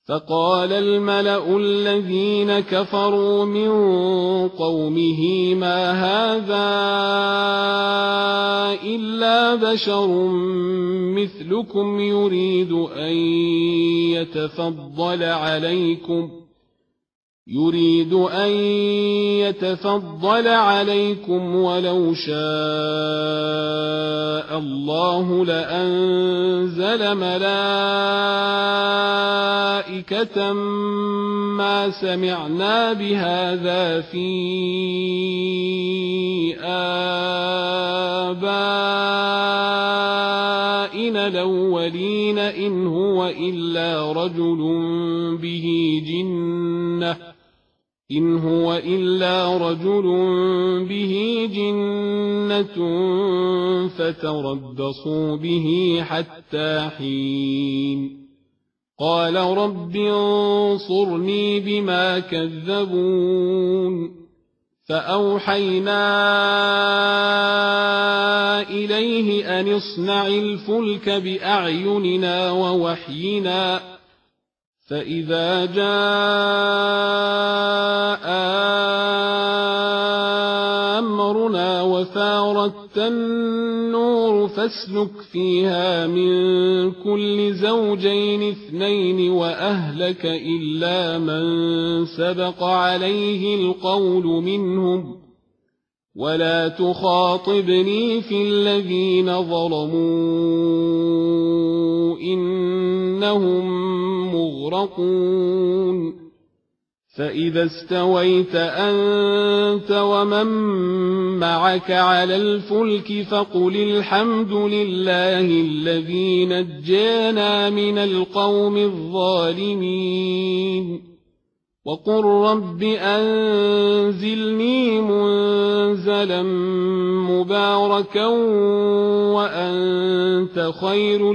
فقال الملأ الذين كفروا من قومه ما هذا إلا بشر مثلكم يريد أن يتفضل عليكم ولو شاء الله لأنزل ملائكة ما سمعنا بهذا في آبائنا الأولين إن هو إلا رجل به جنة فتربصوا به حتى حين قال رب انصرني بما كذبون فأوحينا إليه أن اصنع الفلك بأعيننا ووحينا فإذا جاء أمرنا وفارت النور فاسلك فيها من كل زوجين 2 وأهلك إلا من سبق عليه القول منهم ولا تخاطبني في الذين ظلموا إنهم مغرقون فإذا استويت أنت ومن معك على الفلك فقل الحمد لله الذي نجانا من القوم الظالمين وقل رب أنزلني منزلا مباركا وأنت خير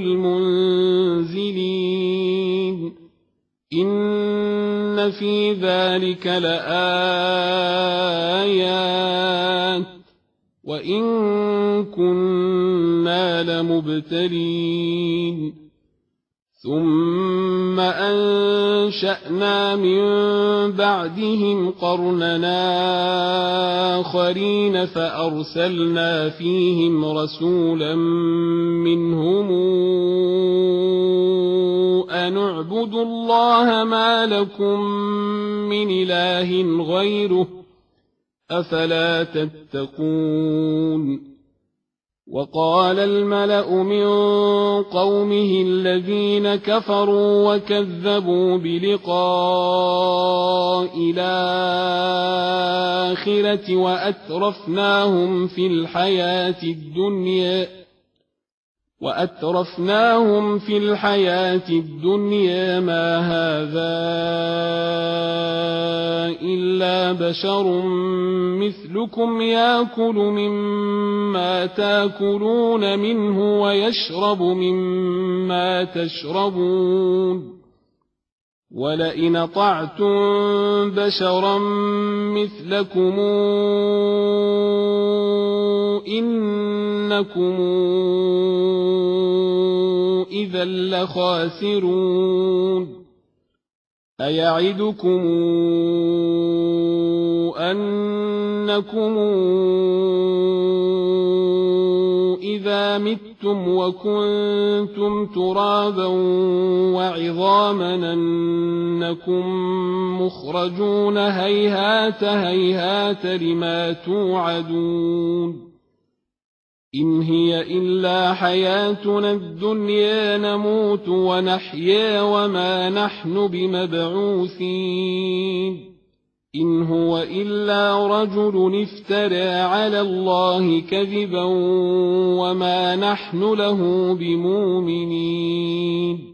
المنزلين إن في ذلك لآيات وإن كنا لمبتلين ثم أنشأنا من بعدهم قرننا آخرين فأرسلنا فيهم رسولا منهم أن اعبدوا الله ما لكم من إله غيره أفلا تتقون وقال الملأ من قومه الذين كفروا وكذبوا بلقاء الآخرة وأترفناهم في الحياة الدنيا ما هذا إلا بشر مثلكم يأكل مما تأكلون منه ويشرب مما تشربون ولئن أطعتم بشرا مثلكم إنكم إذا لخاسرون أيعدكم أنكم إذا متم وكنتم ترابا وعظاما أنكم مخرجون هيهات هيهات لما توعدون إن هي إلا حياتنا الدنيا نموت ونحيا وما نحن بمبعوثين إن هو إلا رجل افترى على الله كذبا وما نحن له بمؤمنين